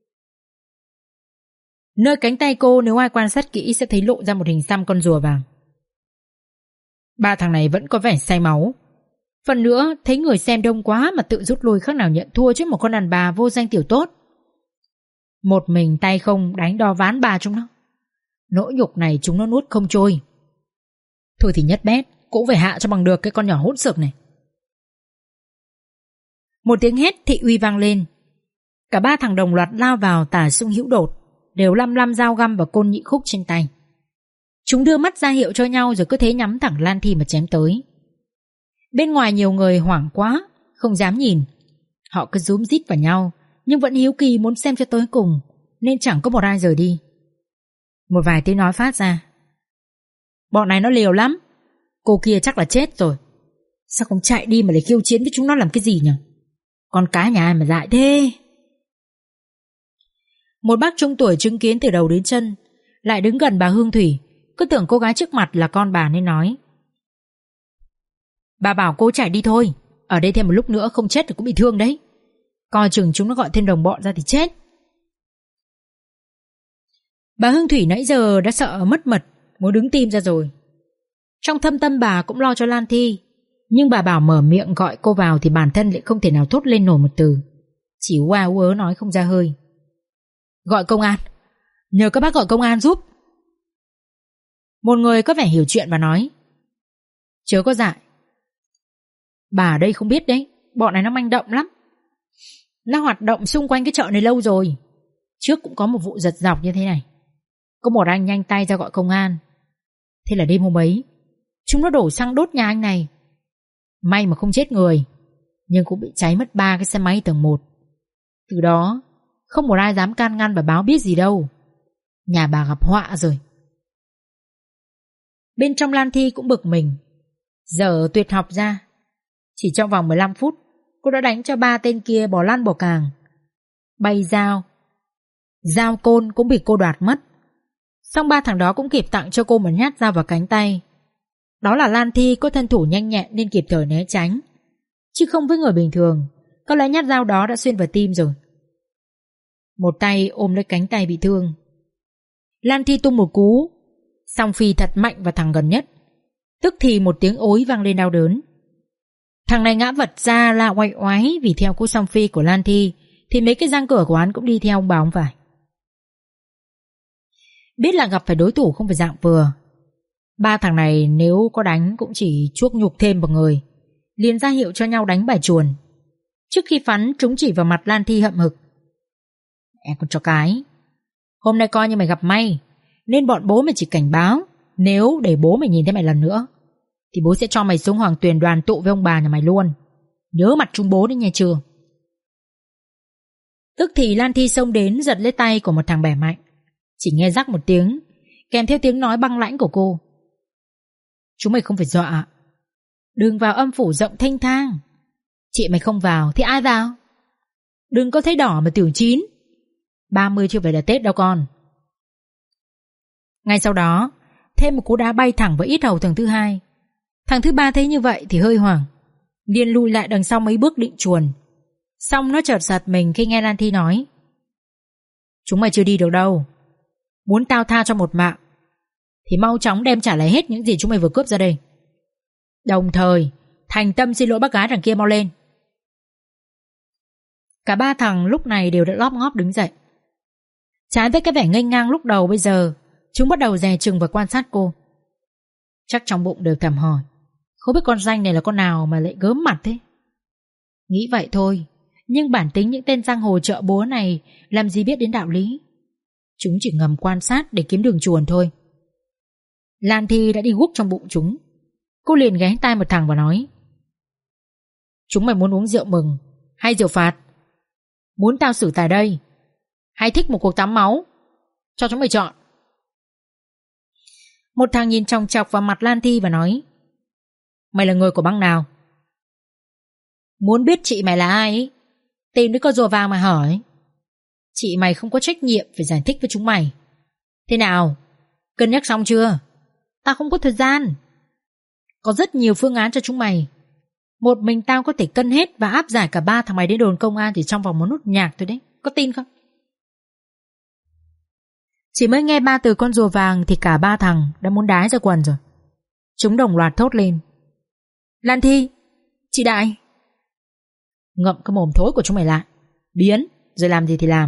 Nơi cánh tay cô nếu ai quan sát kỹ sẽ thấy lộ ra một hình xăm con rùa vàng. Ba thằng này vẫn có vẻ say máu. Phần nữa thấy người xem đông quá mà tự rút lui khác nào nhận thua trước một con đàn bà vô danh tiểu tốt. Một mình tay không đánh đo ván ba chúng nó. Nỗi nhục này chúng nó nuốt không trôi. Thôi thì nhất bét cũng phải hạ cho bằng được cái con nhỏ hỗn xược này. Một tiếng hét thị uy vang lên. Cả ba thằng đồng loạt lao vào tả xung hữu đột, đều lăm lăm dao găm và côn nhị khúc trên tay. Chúng đưa mắt ra hiệu cho nhau rồi cứ thế nhắm thẳng Lan Thi mà chém tới. Bên ngoài nhiều người hoảng quá, không dám nhìn. Họ cứ rúm rít vào nhau, nhưng vẫn hiếu kỳ muốn xem cho tới cùng, nên chẳng có một ai rời đi. Một vài tiếng nói phát ra. Bọn này nó liều lắm. Cô kia chắc là chết rồi. Sao không chạy đi mà lại khiêu chiến với chúng nó làm cái gì nhỉ? Con cái nhà ai mà dại thế? Một bác trung tuổi chứng kiến từ đầu đến chân, lại đứng gần bà Hương Thủy, cứ tưởng cô gái trước mặt là con bà nên nói: Bà bảo cô chạy đi thôi, ở đây thêm một lúc nữa không chết thì cũng bị thương đấy. Coi chừng chúng nó gọi thêm đồng bọn ra thì chết. Bà Hương Thủy nãy giờ đã sợ mất mật, muốn đứng tim ra rồi. Trong thâm tâm bà cũng lo cho Lan Thi, nhưng bà bảo mở miệng gọi cô vào thì bản thân lại không thể nào thốt lên nổi một từ, chỉ ua ua nói không ra hơi. Gọi công an, nhờ các bác gọi công an giúp. Một người có vẻ hiểu chuyện và nói: Chớ có dại, bà ở đây không biết đấy, bọn này nó manh động lắm. Nó hoạt động xung quanh cái chợ này lâu rồi. Trước cũng có một vụ giật dọc như thế này. Có một anh nhanh tay ra gọi công an. Thế là đêm hôm ấy chúng nó đổ xăng đốt nhà anh này. May mà không chết người, nhưng cũng bị cháy mất ba cái xe máy tầng một. Từ đó không một ai dám can ngăn và báo biết gì đâu. Nhà bà gặp họa rồi. Bên trong Lan Thi cũng bực mình. Giờ tuyệt học ra, chỉ trong vòng mười lăm phút cô đã đánh cho ba tên kia bỏ lăn bỏ càng. Bay dao, dao côn cũng bị cô đoạt mất. Xong ba thằng đó cũng kịp tặng cho cô một nhát dao vào cánh tay. Đó là Lan Thi có thân thủ nhanh nhẹn nên kịp thời né tránh, chứ không với người bình thường, có lẽ nhát dao đó đã xuyên vào tim rồi. Một tay ôm lấy cánh tay bị thương, Lan Thi tung một cú song phi thật mạnh vào thằng gần nhất. Tức thì một tiếng ối vang lên đau đớn. Thằng này ngã vật ra la oai oái vì theo cú song phi của Lan Thi thì mấy cái răng cửa của hắn cũng đi theo ông bà ông phải. Biết là gặp phải đối thủ không phải dạng vừa, ba thằng này nếu có đánh cũng chỉ chuốc nhục thêm vào người, liền ra hiệu cho nhau đánh bài chuồn. Trước khi phắn, chúng chỉ vào mặt Lan Thi hậm hực: Em con chó cái, hôm nay coi như mày gặp may, nên bọn bố mày chỉ cảnh báo, nếu để bố mày nhìn thấy mày lần nữa thì bố sẽ cho mày xuống Hoàng Tuyền đoàn tụ với ông bà nhà mày luôn. Nhớ mặt chúng bố đấy nha chưa. Tức thì Lan Thi xông đến giật lấy tay của một thằng bẻ mạnh. Chỉ nghe rắc một tiếng, kèm theo tiếng nói băng lãnh của cô: Chúng mày không phải dọa, đừng vào âm phủ rộng thênh thang. Chị mày không vào thì ai vào? Đừng có thấy đỏ mà tưởng chín. Ba mươi chưa phải là Tết đâu con. Ngay sau đó thêm một cú đá bay thẳng vào yết hầu thằng thứ hai. Thằng thứ ba thấy như vậy thì hơi hoảng, liền lùi lại đằng sau mấy bước định chuồn. Xong nó chợt giật mình khi nghe Lan Thi nói: Chúng mày chưa đi được đâu. Muốn tao tha cho một mạng thì mau chóng đem trả lại hết những gì chúng mày vừa cướp ra đây. Đồng thời thành tâm xin lỗi bác gái đằng kia mau lên. Cả ba thằng lúc này đều đã lóp ngóp đứng dậy. Trái với cái vẻ nghênh ngang lúc đầu, bây giờ chúng bắt đầu dè chừng và quan sát cô. Chắc trong bụng đều thầm hỏi: Không biết con danh này là con nào mà lại gớm mặt thế. Nghĩ vậy thôi, nhưng bản tính những tên giang hồ chợ búa này làm gì biết đến đạo lý. Chúng chỉ ngầm quan sát để kiếm đường chuồn thôi. Lan Thi đã đi guốc trong bụng chúng. Cô liền ghé tai một thằng và nói: Chúng mày muốn uống rượu mừng hay rượu phạt? Muốn tao xử tại đây hay thích một cuộc tắm máu? Cho chúng mày chọn. Một thằng nhìn chòng chọc vào mặt Lan Thi và nói: Mày là người của băng nào? Muốn biết chị mày là ai ấy, tìm đến con rùa vàng mà hỏi. Chị mày không có trách nhiệm phải giải thích với chúng mày. Thế nào, cân nhắc xong chưa? Tao không có thời gian. Có rất nhiều phương án cho chúng mày. Một mình tao có thể cân hết và áp giải cả ba thằng mày đến đồn công an chỉ trong vòng một nút nhạc thôi đấy. Có tin không? Chỉ mới nghe ba từ con rùa vàng thì cả ba thằng đã muốn đái ra quần rồi. Chúng đồng loạt thốt lên: Lan Thi, chị Đại. Ngậm cái mồm thối của chúng mày lại, biến rồi làm gì thì làm.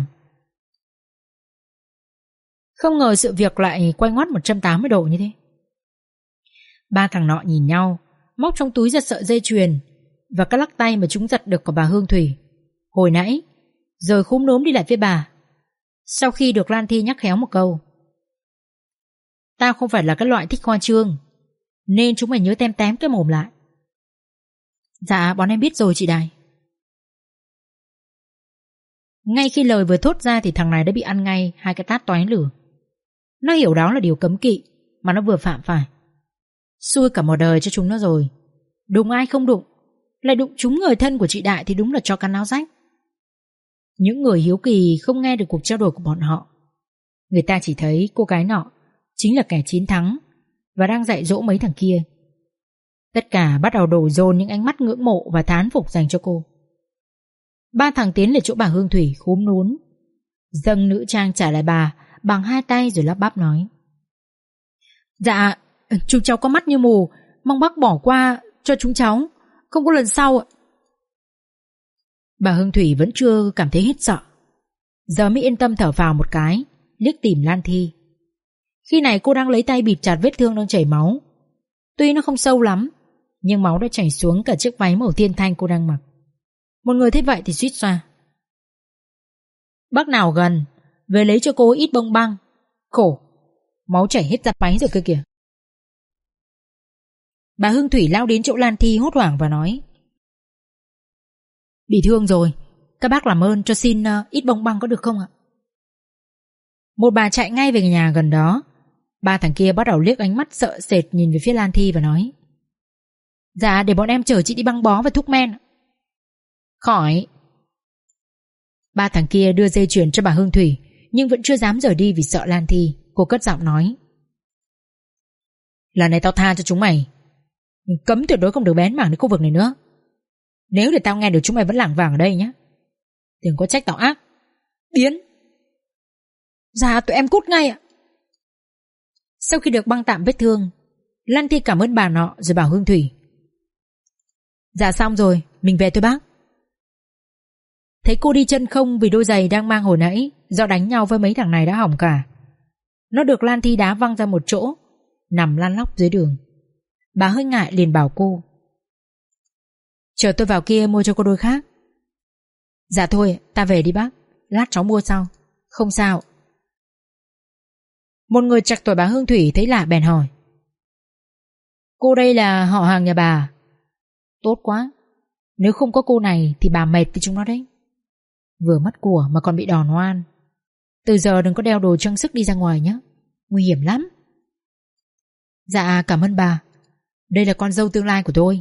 Không ngờ sự việc lại quay ngoắt một trăm tám mươi độ như thế. Ba thằng nọ nhìn nhau, móc trong túi ra sợi dây chuyền và các lắc tay mà chúng giật được của bà Hương Thủy hồi nãy, rồi khúm núm đi lại với bà. Sau khi được Lan Thi nhắc khéo một câu: Tao không phải là cái loại thích khoa trương, nên chúng mày nhớ tem tém cái mồm lại. Dạ bọn em biết rồi chị Đài. Ngay khi lời vừa thốt ra thì thằng này đã bị ăn ngay hai cái tát tóe lửa. Nó hiểu đó là điều cấm kỵ mà nó vừa phạm phải. Xui cả một đời cho chúng nó rồi. Đụng ai không đụng, lại đụng trúng người thân của chị Đại thì đúng là cho căn áo rách. Những người hiếu kỳ không nghe được cuộc trao đổi của bọn họ. Người ta chỉ thấy cô gái nọ chính là kẻ chiến thắng và đang dạy dỗ mấy thằng kia. Tất cả bắt đầu đổ dồn những ánh mắt ngưỡng mộ và thán phục dành cho cô. Ba thằng tiến lên chỗ bà Hương Thủy khúm núm, dâng nữ trang trả lại bà bằng hai tay rồi lắp bắp nói: Dạ, chúng cháu có mắt như mù, mong bác bỏ qua cho chúng cháu, không có lần sau ạ. Bà Hương Thủy vẫn chưa cảm thấy hết sợ, giờ mới yên tâm thở phào một cái, liếc tìm Lan Thi. Khi này cô đang lấy tay bịt chặt vết thương đang chảy máu. Tuy nó không sâu lắm, nhưng máu đã chảy xuống cả chiếc váy màu thiên thanh cô đang mặc. Một người thấy vậy thì suýt xoa: Bác nào gần, về lấy cho cô ít bông băng. Khổ, máu chảy hết ra váy rồi cơ kìa. Bà Hương Thủy lao đến chỗ Lan Thi hốt hoảng và nói: Bị thương rồi, các bác làm ơn cho xin uh, ít bông băng có được không ạ? Một bà chạy ngay về nhà gần đó. Ba thằng kia bắt đầu liếc ánh mắt sợ sệt nhìn về phía Lan Thi và nói: Dạ, để bọn em chở chị đi băng bó và thuốc men. Khỏi. Ba thằng kia đưa dây chuyền cho bà Hương Thủy, nhưng vẫn chưa dám rời đi vì sợ Lan Thi. Cô cất giọng nói: Lần này tao tha cho chúng mày, nhưng cấm tuyệt đối không được bén mảng đến khu vực này nữa. Nếu để tao nghe được chúng mày vẫn lảng vảng ở đây nhé, đừng có trách tao ác. Biến. Dạ, tụi em cút ngay ạ. Sau khi được băng tạm vết thương, Lan Thi cảm ơn bà nọ rồi bảo Hương Thủy: Dạ xong rồi, mình về thôi bác. Thấy cô đi chân không vì đôi giày đang mang hồi nãy do đánh nhau với mấy thằng này đã hỏng cả. Nó được Lan Thi đá văng ra một chỗ, nằm lăn lóc dưới đường. Bà hơi ngại liền bảo cô: Chờ tôi vào kia mua cho cô đôi khác. Dạ thôi, ta về đi bác, lát cháu mua sau. Không sao. Một người trạc tuổi bà Hương Thủy thấy lạ bèn hỏi: Cô đây là họ hàng nhà bà? Tốt quá, nếu không có cô này thì bà mệt với chúng nó đấy. Vừa mất của mà còn bị đòn oan. Từ giờ đừng có đeo đồ trang sức đi ra ngoài nhé, nguy hiểm lắm. Dạ, cảm ơn bà, đây là con dâu tương lai của tôi.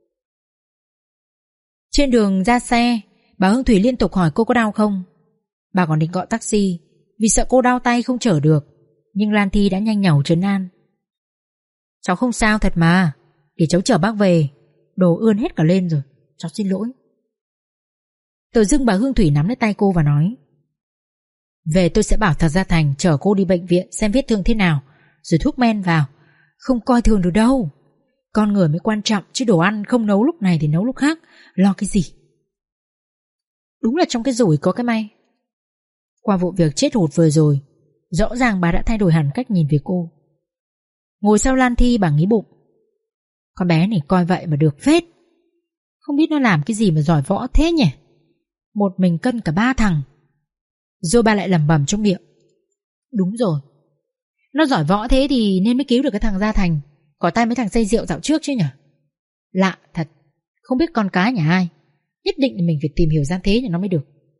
Trên đường ra xe, bà Hương Thủy liên tục hỏi cô có đau không. Bà còn định gọi taxi vì sợ cô đau tay không chở được, nhưng Lan Thi đã nhanh nhảu trấn an: Cháu không sao thật mà, để cháu chở bác về, đồ ươn hết cả lên rồi, cháu xin lỗi. Tự dưng bà Hương Thủy nắm lấy tay cô và nói: Về tôi sẽ bảo thằng Gia Thành chở cô đi bệnh viện xem vết thương thế nào, rồi thuốc men vào. Không coi thường được đâu, con người mới quan trọng, chứ đồ ăn không nấu lúc này thì nấu lúc khác, lo cái gì. Đúng là trong cái rủi có cái may. Qua vụ việc chết hụt vừa rồi, rõ ràng bà đã thay đổi hẳn cách nhìn về cô. Ngồi sau Lan Thi bà nghĩ bụng: Con bé này coi vậy mà được phết, không biết nó làm cái gì mà giỏi võ thế nhỉ. Một mình cân cả ba thằng. Rồi bà lại lẩm bẩm trong miệng: Đúng rồi, nó giỏi võ thế thì nên mới cứu được cái thằng Gia Thành, có tay mấy thằng say rượu dạo trước chứ nhỉ. Lạ thật, không biết con cái nhà ai. Nhất định mình phải tìm hiểu ra thế cho nó mới được.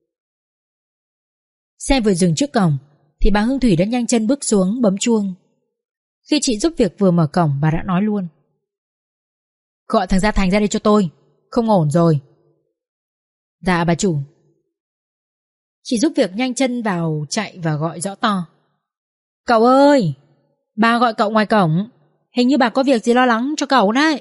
Xe vừa dừng trước cổng thì bà Hương Thủy đã nhanh chân bước xuống bấm chuông. Khi chị giúp việc vừa mở cổng, bà đã nói luôn: Gọi thằng Gia Thành ra đây cho tôi, không ổn rồi. Dạ bà chủ. Chị giúp việc nhanh chân vào chạy và gọi rõ to: Cậu ơi, bà gọi cậu ngoài cổng, hình như bà có việc gì lo lắng cho cậu đấy.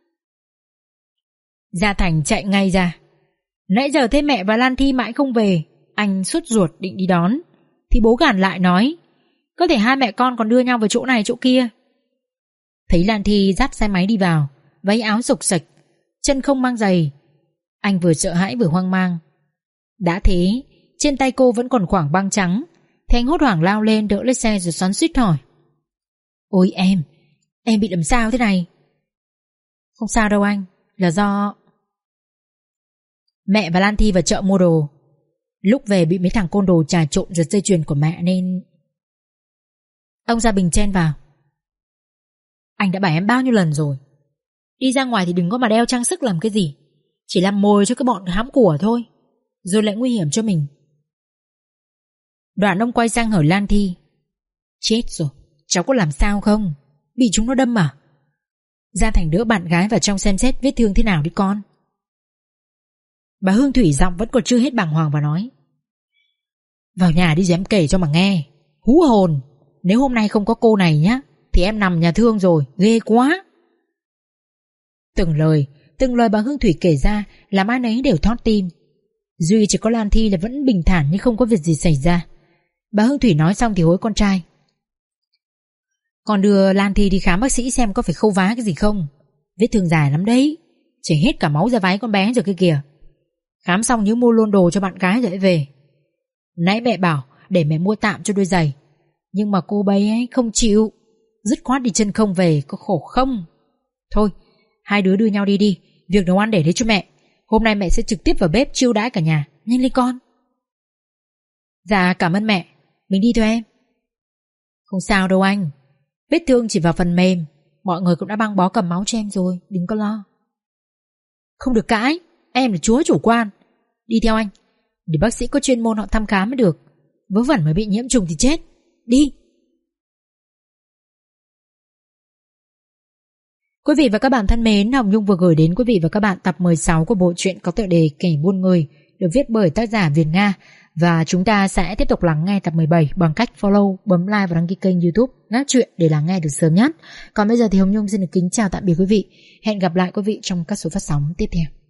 Gia Thành chạy ngay ra. Nãy giờ thấy mẹ và Lan Thi mãi không về, anh sốt ruột định đi đón thì bố gàn lại nói: Có thể hai mẹ con còn đưa nhau vào chỗ này chỗ kia. Thấy Lan Thi dắt xe máy đi vào, váy áo xộc xệch, chân không mang giày, anh vừa sợ hãi vừa hoang mang. Đã thế, trên tay cô vẫn còn khoảng băng trắng, thì anh hốt hoảng lao lên đỡ lấy xe rồi xoắn xuýt hỏi: Ôi em, em bị làm sao thế này? Không sao đâu anh, là do mẹ và Lan Thi vào chợ mua đồ, lúc về bị mấy thằng côn đồ trà trộn giật dây chuyền của mẹ nên... Ông Gia Bình chen vào: Anh đã bảo em bao nhiêu lần rồi, đi ra ngoài thì đừng có mà đeo trang sức làm cái gì, chỉ làm mồi cho cái bọn hãm của thôi, rồi lại nguy hiểm cho mình. Đoạn ông quay sang hỏi Lan Thi: Chết rồi, cháu có làm sao không? Bị chúng nó đâm à? Gia Thành đỡ bạn gái vào trong xem xét vết thương thế nào đi con. Bà Hương Thủy giọng vẫn còn chưa hết bàng hoàng và nói: Vào nhà đi rồi em kể cho mà nghe. Hú hồn, nếu hôm nay không có cô này nhá thì em nằm nhà thương rồi, ghê quá. Từng lời, từng lời bà Hương Thủy kể ra làm ai nấy đều thót tim. Duy chỉ có Lan Thi là vẫn bình thản như không có việc gì xảy ra. Bà Hương Thủy nói xong thì hối con trai: Con đưa Lan Thi đi khám bác sĩ xem có phải khâu vá cái gì không. Vết thương dài lắm đấy, chảy hết cả máu ra váy con bé rồi kia kìa. Khám xong nhớ mua luôn đồ cho bạn gái rồi về. Nãy mẹ bảo để mẹ mua tạm cho đôi giày, nhưng mà cô bấy ấy không chịu, dứt khoát đi chân không về, có khổ không. Thôi, hai đứa đưa nhau đi đi, việc nấu ăn để đấy cho mẹ. Hôm nay mẹ sẽ trực tiếp vào bếp chiêu đãi cả nhà. Nhanh lên con. Dạ cảm ơn mẹ, mình đi thôi em. Không sao đâu anh, vết thương chỉ vào phần mềm, mọi người cũng đã băng bó cầm máu cho em rồi, đừng có lo. Không được cãi, em là chúa chủ quan. Đi theo anh, để bác sĩ có chuyên môn họ thăm khám mới được. Vớ vẩn mà bị nhiễm trùng thì chết. Đi. Quý vị và các bạn thân mến, Hồng Nhung vừa gửi đến quý vị và các bạn tập mười sáu của bộ truyện có tựa đề Kẻ buôn người, được viết bởi tác giả Việt Nga. Và chúng ta sẽ tiếp tục lắng nghe tập mười bảy bằng cách follow, bấm like và đăng ký kênh YouTube Ngáp Truyện để lắng nghe được sớm nhất. Còn bây giờ thì Hồng Nhung xin được kính chào tạm biệt quý vị. Hẹn gặp lại quý vị trong các số phát sóng tiếp theo.